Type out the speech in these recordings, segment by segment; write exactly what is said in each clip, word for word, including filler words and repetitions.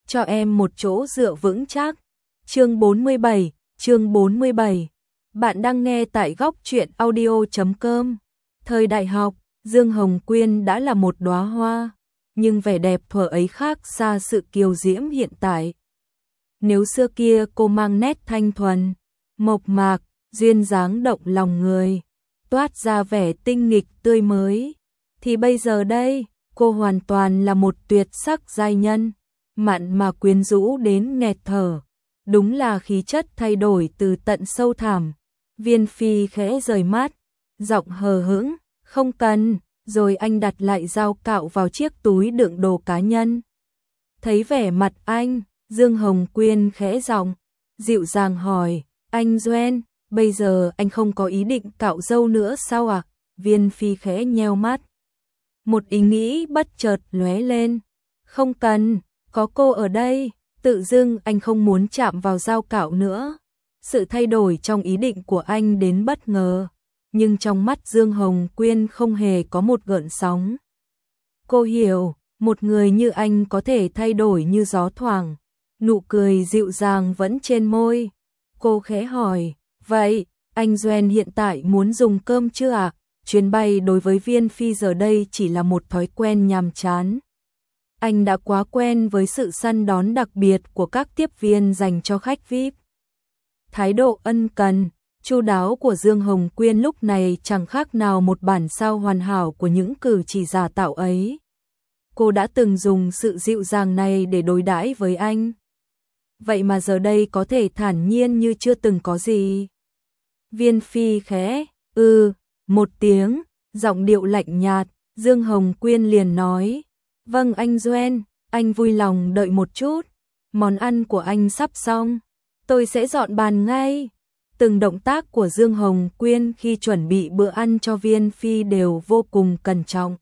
cho em một chỗ dựa vững chắc. Chương bốn mươi bảy, chương bốn mươi bảy. Bạn đang nghe tại góc truyện audio chấm com. Thời đại học, Dương Hồng Quyên đã là một đóa hoa, nhưng vẻ đẹp thuở ấy khác xa sự kiều diễm hiện tại. Nếu xưa kia cô mang nét thanh thuần, mộc mạc, duyên dáng động lòng người, toát ra vẻ tinh nghịch tươi mới, thì bây giờ đây, cô hoàn toàn là một tuyệt sắc giai nhân, mặn mà quyến rũ đến nghẹt thở. Đúng là khí chất thay đổi từ tận sâu thẳm. Viên Phi khẽ rời mắt, giọng hờ hững, không cần, rồi anh đặt lại dao cạo vào chiếc túi đựng đồ cá nhân. Thấy vẻ mặt anh, Dương Hồng Quyên khẽ giọng, dịu dàng hỏi, anh Duên, bây giờ anh không có ý định cạo râu nữa sao ạ? À? Viên Phi khẽ nheo mắt. Một ý nghĩ bất chợt lóe lên, không cần, có cô ở đây, tự dưng anh không muốn chạm vào dao cạo nữa. Sự thay đổi trong ý định của anh đến bất ngờ, nhưng trong mắt Dương Hồng Quyên không hề có một gợn sóng. Cô hiểu, một người như anh có thể thay đổi như gió thoảng, nụ cười dịu dàng vẫn trên môi. Cô khẽ hỏi, vậy, anh Duên hiện tại muốn dùng cơm chưa ạ? À? Chuyến bay đối với Viên Phi giờ đây chỉ là một thói quen nhàm chán. Anh đã quá quen với sự săn đón đặc biệt của các tiếp viên dành cho khách vi ai pi. Thái độ ân cần, chu đáo của Dương Hồng Quyên lúc này chẳng khác nào một bản sao hoàn hảo của những cử chỉ giả tạo ấy. Cô đã từng dùng sự dịu dàng này để đối đãi với anh. Vậy mà giờ đây có thể thản nhiên như chưa từng có gì. Viên Phi khẽ, ừ, một tiếng, giọng điệu lạnh nhạt, Dương Hồng Quyên liền nói, vâng anh Duên, anh vui lòng đợi một chút, món ăn của anh sắp xong, tôi sẽ dọn bàn ngay. Từng động tác của Dương Hồng Quyên khi chuẩn bị bữa ăn cho Viên Phi đều vô cùng cẩn trọng.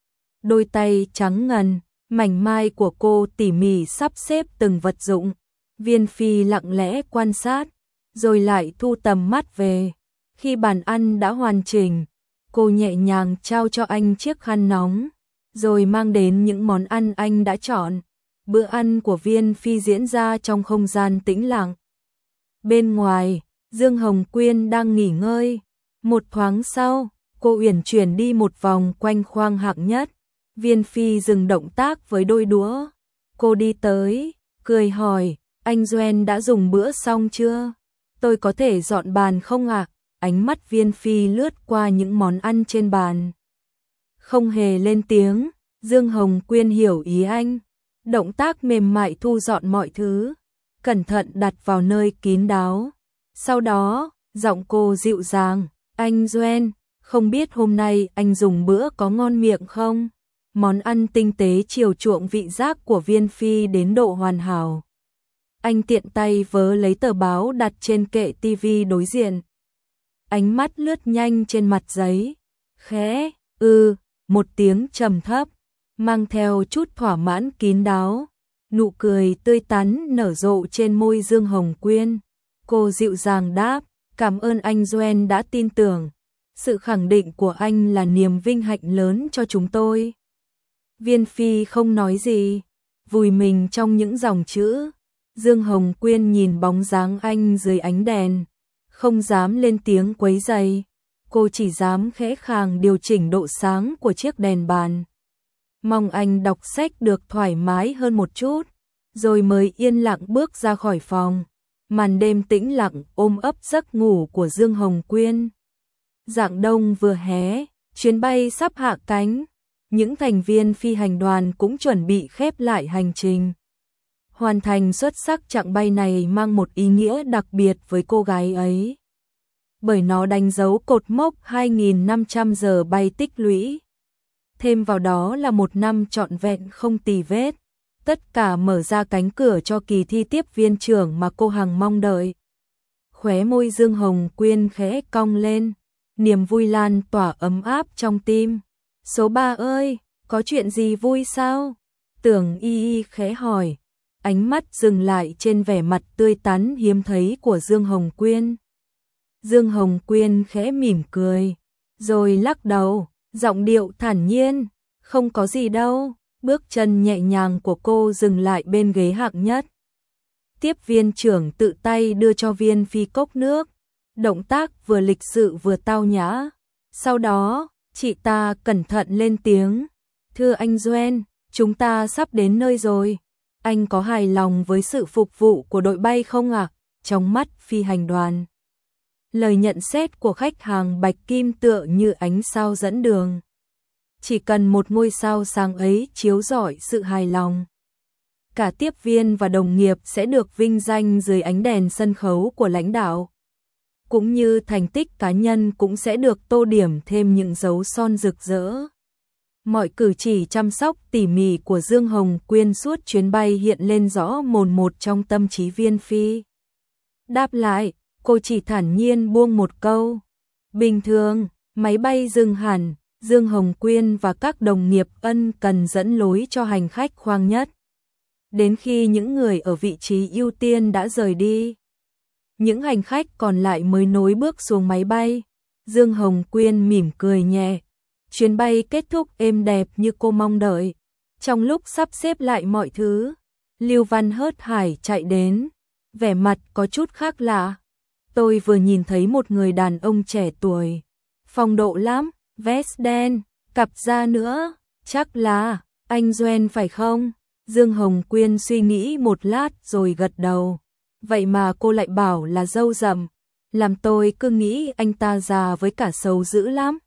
Đôi tay trắng ngần, mảnh mai của cô tỉ mỉ sắp xếp từng vật dụng. Viên Phi lặng lẽ quan sát, rồi lại thu tầm mắt về. Khi bàn ăn đã hoàn chỉnh, cô nhẹ nhàng trao cho anh chiếc khăn nóng, rồi mang đến những món ăn anh đã chọn. Bữa ăn của Viên Phi diễn ra trong không gian tĩnh lặng. Bên ngoài, Dương Hồng Quyên đang nghỉ ngơi. Một thoáng sau, cô uyển chuyển đi một vòng quanh khoang hạng nhất. Viên Phi dừng động tác với đôi đũa. Cô đi tới, cười hỏi, anh Duên đã dùng bữa xong chưa? Tôi có thể dọn bàn không ạ? À? Ánh mắt Viên Phi lướt qua những món ăn trên bàn. Không hề lên tiếng, Dương Hồng Quyên hiểu ý anh. Động tác mềm mại thu dọn mọi thứ, cẩn thận đặt vào nơi kín đáo. Sau đó, giọng cô dịu dàng, anh Duên, không biết hôm nay anh dùng bữa có ngon miệng không? Món ăn tinh tế chiều chuộng vị giác của Viên Phi đến độ hoàn hảo. Anh tiện tay vớ lấy tờ báo đặt trên kệ tivi đối diện. Ánh mắt lướt nhanh trên mặt giấy. Khẽ, ư, một tiếng trầm thấp, mang theo chút thỏa mãn kín đáo. Nụ cười tươi tắn nở rộ trên môi Dương Hồng Quyên. Cô dịu dàng đáp, cảm ơn anh Duên đã tin tưởng. Sự khẳng định của anh là niềm vinh hạnh lớn cho chúng tôi. Viên Phi không nói gì, vùi mình trong những dòng chữ. Dương Hồng Quyên nhìn bóng dáng anh dưới ánh đèn, không dám lên tiếng quấy rầy. Cô chỉ dám khẽ khàng điều chỉnh độ sáng của chiếc đèn bàn. Mong anh đọc sách được thoải mái hơn một chút, rồi mới yên lặng bước ra khỏi phòng. Màn đêm tĩnh lặng ôm ấp giấc ngủ của Dương Hồng Quyên. Rạng đông vừa hé, chuyến bay sắp hạ cánh. Những thành viên phi hành đoàn cũng chuẩn bị khép lại hành trình. Hoàn thành xuất sắc chặng bay này mang một ý nghĩa đặc biệt với cô gái ấy. Bởi nó đánh dấu cột mốc hai nghìn năm trăm giờ bay tích lũy. Thêm vào đó là một năm trọn vẹn không tì vết. Tất cả mở ra cánh cửa cho kỳ thi tiếp viên trưởng mà cô hằng mong đợi. Khóe môi Dương Hồng Quyên khẽ cong lên, niềm vui lan tỏa ấm áp trong tim. Số ba ơi, có chuyện gì vui sao? Tưởng Y Y khẽ hỏi, ánh mắt dừng lại trên vẻ mặt tươi tắn hiếm thấy của Dương Hồng Quyên. Dương Hồng Quyên khẽ mỉm cười, rồi lắc đầu, giọng điệu thản nhiên, không có gì đâu, Bước chân nhẹ nhàng của cô dừng lại bên ghế hạng nhất. Tiếp viên trưởng tự tay đưa cho Viên Phi cốc nước, động tác vừa lịch sự vừa tao nhã. Sau đó, chị ta cẩn thận lên tiếng, thưa anh Duan, chúng ta sắp đến nơi rồi. Anh có hài lòng với sự phục vụ của đội bay không ạ? À? Trong mắt phi hành đoàn, lời nhận xét của khách hàng Bạch Kim tựa như ánh sao dẫn đường. Chỉ cần một ngôi sao sáng ấy chiếu rọi sự hài lòng, cả tiếp viên và đồng nghiệp sẽ được vinh danh dưới ánh đèn sân khấu của lãnh đạo. Cũng như thành tích cá nhân cũng sẽ được tô điểm thêm những dấu son rực rỡ. Mọi cử chỉ chăm sóc tỉ mỉ của Dương Hồng Quyên suốt chuyến bay hiện lên rõ mồn một trong tâm trí Viên Phi. Đáp lại, cô chỉ thản nhiên buông một câu. Bình thường, máy bay dừng hẳn, Dương Hồng Quyên và các đồng nghiệp ân cần dẫn lối cho hành khách khoang nhất. Đến khi những người ở vị trí ưu tiên đã rời đi, những hành khách còn lại mới nối bước xuống máy bay. Dương Hồng Quyên mỉm cười nhẹ. Chuyến bay kết thúc êm đẹp như cô mong đợi. Trong lúc sắp xếp lại mọi thứ, Lưu Văn hớt hải chạy đến, vẻ mặt có chút khác lạ. Tôi vừa nhìn thấy một người đàn ông trẻ tuổi, phong độ lắm, vest đen, cặp da nữa, chắc là anh Duan phải không? Dương Hồng Quyên suy nghĩ một lát rồi gật đầu. Vậy mà cô lại bảo là râu rậm, làm tôi cứ nghĩ anh ta già với cả xấu dữ lắm.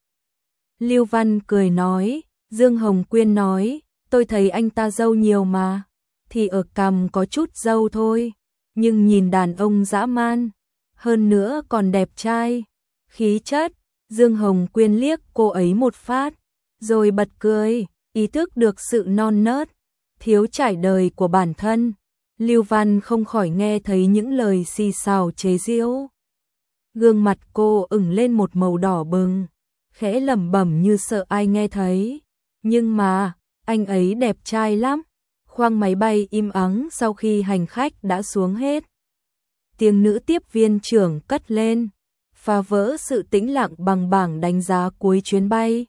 Lưu Văn cười nói, Dương Hồng Quyên nói, tôi thấy anh ta râu nhiều mà, thì ở cằm có chút râu thôi, nhưng nhìn đàn ông dã man, hơn nữa còn đẹp trai, khí chất. Dương Hồng Quyên liếc cô ấy một phát, rồi bật cười, ý thức được sự non nớt, thiếu trải đời của bản thân. Lưu Văn không khỏi nghe thấy những lời xì xào chế giễu. Gương mặt cô ửng lên một màu đỏ bừng, khẽ lẩm bẩm như sợ ai nghe thấy. Nhưng mà, anh ấy đẹp trai lắm. Khoang máy bay im ắng sau khi hành khách đã xuống hết. Tiếng nữ tiếp viên trưởng cất lên, phá vỡ sự tĩnh lặng bằng bảng đánh giá cuối chuyến bay.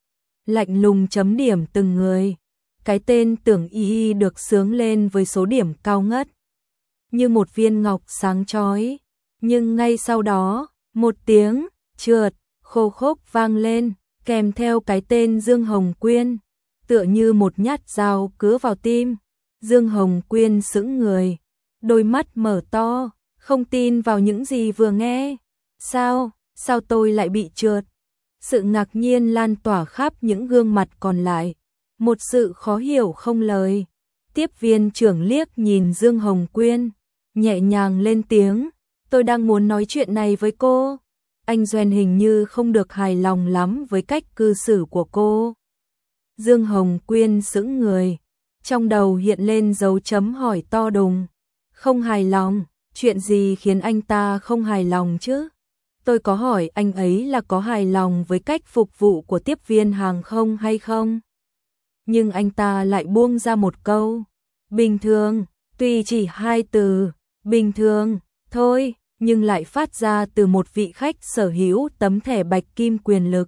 Lạnh lùng chấm điểm từng người. Cái tên Tưởng Y Y được xướng lên với số điểm cao ngất, như một viên ngọc sáng chói. Nhưng ngay sau đó, một tiếng trượt khô khốc vang lên, kèm theo cái tên Dương Hồng Quyên, tựa như một nhát dao cứa vào tim. Dương Hồng Quyên sững người, đôi mắt mở to, không tin vào những gì vừa nghe. Sao, sao tôi lại bị trượt? Sự ngạc nhiên lan tỏa khắp những gương mặt còn lại. Một sự khó hiểu không lời. Tiếp viên trưởng liếc nhìn Dương Hồng Quyên, nhẹ nhàng lên tiếng, tôi đang muốn nói chuyện này với cô. Anh Duan hình như không được hài lòng lắm với cách cư xử của cô. Dương Hồng Quyên sững người, trong đầu hiện lên dấu chấm hỏi to đùng. Không hài lòng, chuyện gì khiến anh ta không hài lòng chứ? Tôi có hỏi anh ấy là có hài lòng với cách phục vụ của tiếp viên hàng không hay không? Nhưng anh ta lại buông ra một câu, bình thường, tuy chỉ hai từ, bình thường, thôi, nhưng lại phát ra từ một vị khách sở hữu tấm thẻ bạch kim quyền lực.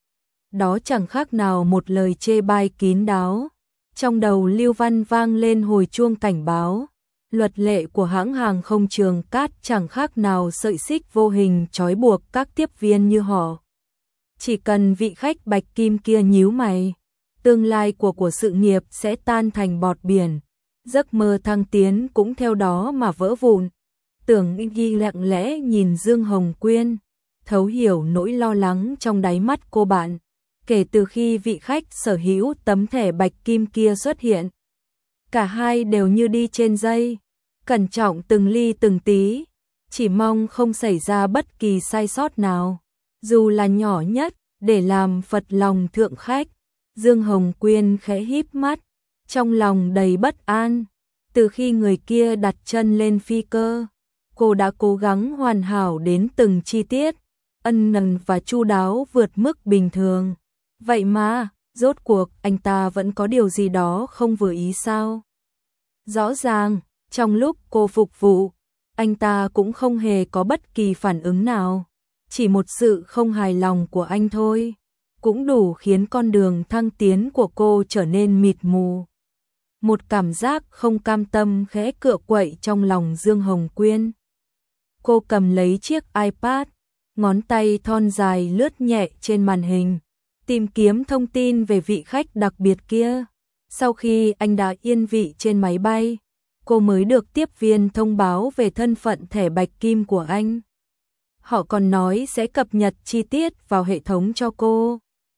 Đó chẳng khác nào một lời chê bai kín đáo. Trong đầu Lưu Văn vang lên hồi chuông cảnh báo. Luật lệ của hãng hàng không Trường Cát chẳng khác nào sợi xích vô hình trói buộc các tiếp viên như họ. Chỉ cần vị khách bạch kim kia nhíu mày, tương lai của của sự nghiệp sẽ tan thành bọt biển, giấc mơ thăng tiến cũng theo đó mà vỡ vụn. Tưởng Y lặng lẽ nhìn Dương Hồng Quyên, thấu hiểu nỗi lo lắng trong đáy mắt cô bạn. Kể từ khi vị khách sở hữu tấm thẻ bạch kim kia xuất hiện, cả hai đều như đi trên dây, cẩn trọng từng ly từng tí, chỉ mong không xảy ra bất kỳ sai sót nào, dù là nhỏ nhất, để làm phật lòng thượng khách. Dương Hồng Quyên khẽ híp mắt, trong lòng đầy bất an. Từ khi người kia đặt chân lên phi cơ, cô đã cố gắng hoàn hảo đến từng chi tiết, ân cần và chu đáo vượt mức bình thường. Vậy mà, rốt cuộc anh ta vẫn có điều gì đó không vừa ý sao? Rõ ràng, trong lúc cô phục vụ, anh ta cũng không hề có bất kỳ phản ứng nào. Chỉ một sự không hài lòng của anh thôi, cũng đủ khiến con đường thăng tiến của cô trở nên mịt mù. một cảm giác không cam tâm khẽ cựa quậy trong lòng Dương Hồng Quyên. Cô cầm lấy chiếc iPad, ngón tay thon dài lướt nhẹ trên màn hình, tìm kiếm thông tin về vị khách đặc biệt kia. Sau khi anh đã yên vị trên máy bay, cô mới được tiếp viên thông báo về thân phận thẻ bạch kim của anh. Họ còn nói sẽ cập nhật chi tiết vào hệ thống cho cô.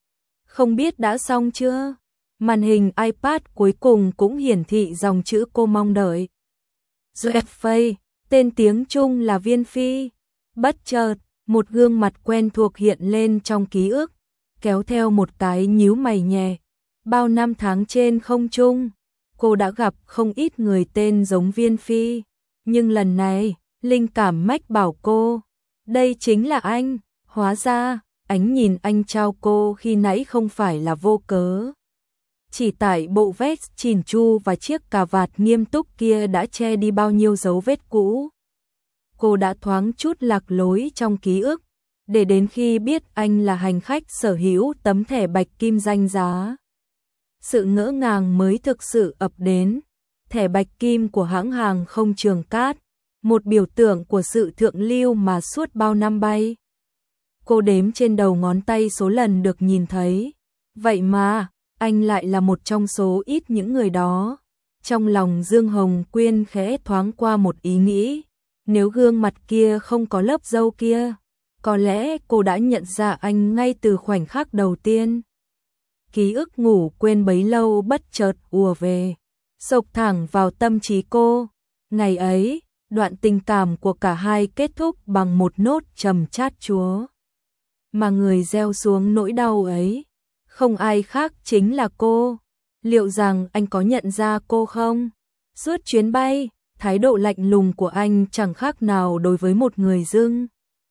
Không biết đã xong chưa? Màn hình iPad cuối cùng cũng hiển thị dòng chữ cô mong đợi. Duyệt Phây, tên tiếng Trung là Viên Phi. Bất chợt, một gương mặt quen thuộc hiện lên trong ký ức, kéo theo một cái nhíu mày nhẹ. Bao năm tháng trên không trung, cô đã gặp không ít người tên giống Viên Phi, nhưng lần này, linh cảm mách bảo cô, đây chính là anh. Hóa ra, ánh nhìn anh trao cô khi nãy không phải là vô cớ. Chỉ tại bộ vest chỉn chu và chiếc cà vạt nghiêm túc kia đã che đi bao nhiêu dấu vết cũ. Cô đã thoáng chút lạc lối trong ký ức, để đến khi biết anh là hành khách sở hữu tấm thẻ bạch kim danh giá. Sự ngỡ ngàng mới thực sự ập đến. Thẻ bạch kim của hãng hàng không Trường Cát, một biểu tượng của sự thượng lưu mà suốt bao năm bay. Cô đếm trên đầu ngón tay số lần được nhìn thấy. Vậy mà, anh lại là một trong số ít những người đó. Trong lòng Dương Hồng Quyên khẽ thoáng qua một ý nghĩ. Nếu gương mặt kia không có lớp râu kia, có lẽ cô đã nhận ra anh ngay từ khoảnh khắc đầu tiên. Ký ức ngủ quên bấy lâu bất chợt ùa về, xộc thẳng vào tâm trí cô. Ngày ấy, đoạn tình cảm của cả hai kết thúc bằng một nốt trầm chát chúa. Mà người gieo xuống nỗi đau ấy, không ai khác chính là cô. Liệu rằng anh có nhận ra cô không? Suốt chuyến bay, thái độ lạnh lùng của anh chẳng khác nào đối với một người dưng.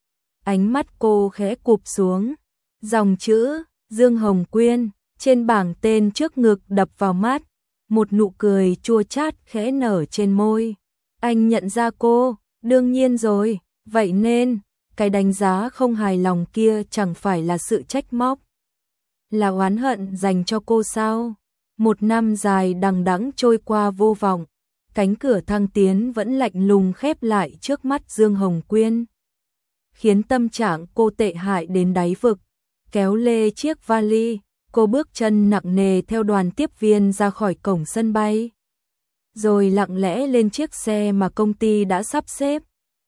Ánh mắt cô khẽ cụp xuống, dòng chữ Dương Hồng Quyên trên bảng tên trước ngực đập vào mắt, một nụ cười chua chát khẽ nở trên môi. Anh nhận ra cô, đương nhiên rồi, vậy nên, cái đánh giá không hài lòng kia chẳng phải là sự trách móc, là oán hận dành cho cô sao? Một năm dài đằng đẵng trôi qua vô vọng, cánh cửa thăng tiến vẫn lạnh lùng khép lại trước mắt Dương Hồng Quyên, khiến tâm trạng cô tệ hại đến đáy vực. Kéo lê chiếc vali, cô bước chân nặng nề theo đoàn tiếp viên ra khỏi cổng sân bay, rồi lặng lẽ lên chiếc xe mà công ty đã sắp xếp,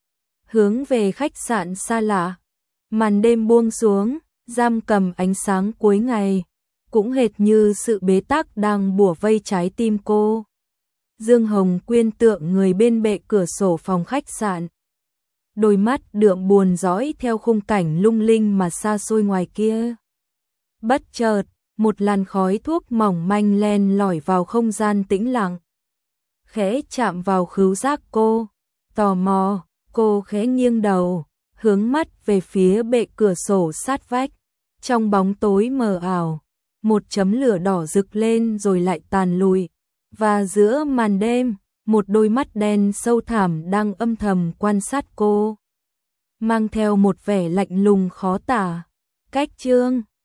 hướng về khách sạn xa lạ. Màn đêm buông xuống, giam cầm ánh sáng cuối ngày, cũng hệt như sự bế tắc đang bủa vây trái tim cô. Dương Hồng Quyên tựa người bên bệ cửa sổ phòng khách sạn, đôi mắt đượm buồn dõi theo khung cảnh lung linh mà xa xôi ngoài kia. Bất chợt, một làn khói thuốc mỏng manh len lỏi vào không gian tĩnh lặng, khẽ chạm vào khứu giác cô. Tò mò, cô khẽ nghiêng đầu, hướng mắt về phía bệ cửa sổ sát vách. Trong bóng tối mờ ảo, một chấm lửa đỏ rực lên rồi lại tàn lụi, và giữa màn đêm, một đôi mắt đen sâu thẳm đang âm thầm quan sát cô, mang theo một vẻ lạnh lùng khó tả. Cách chương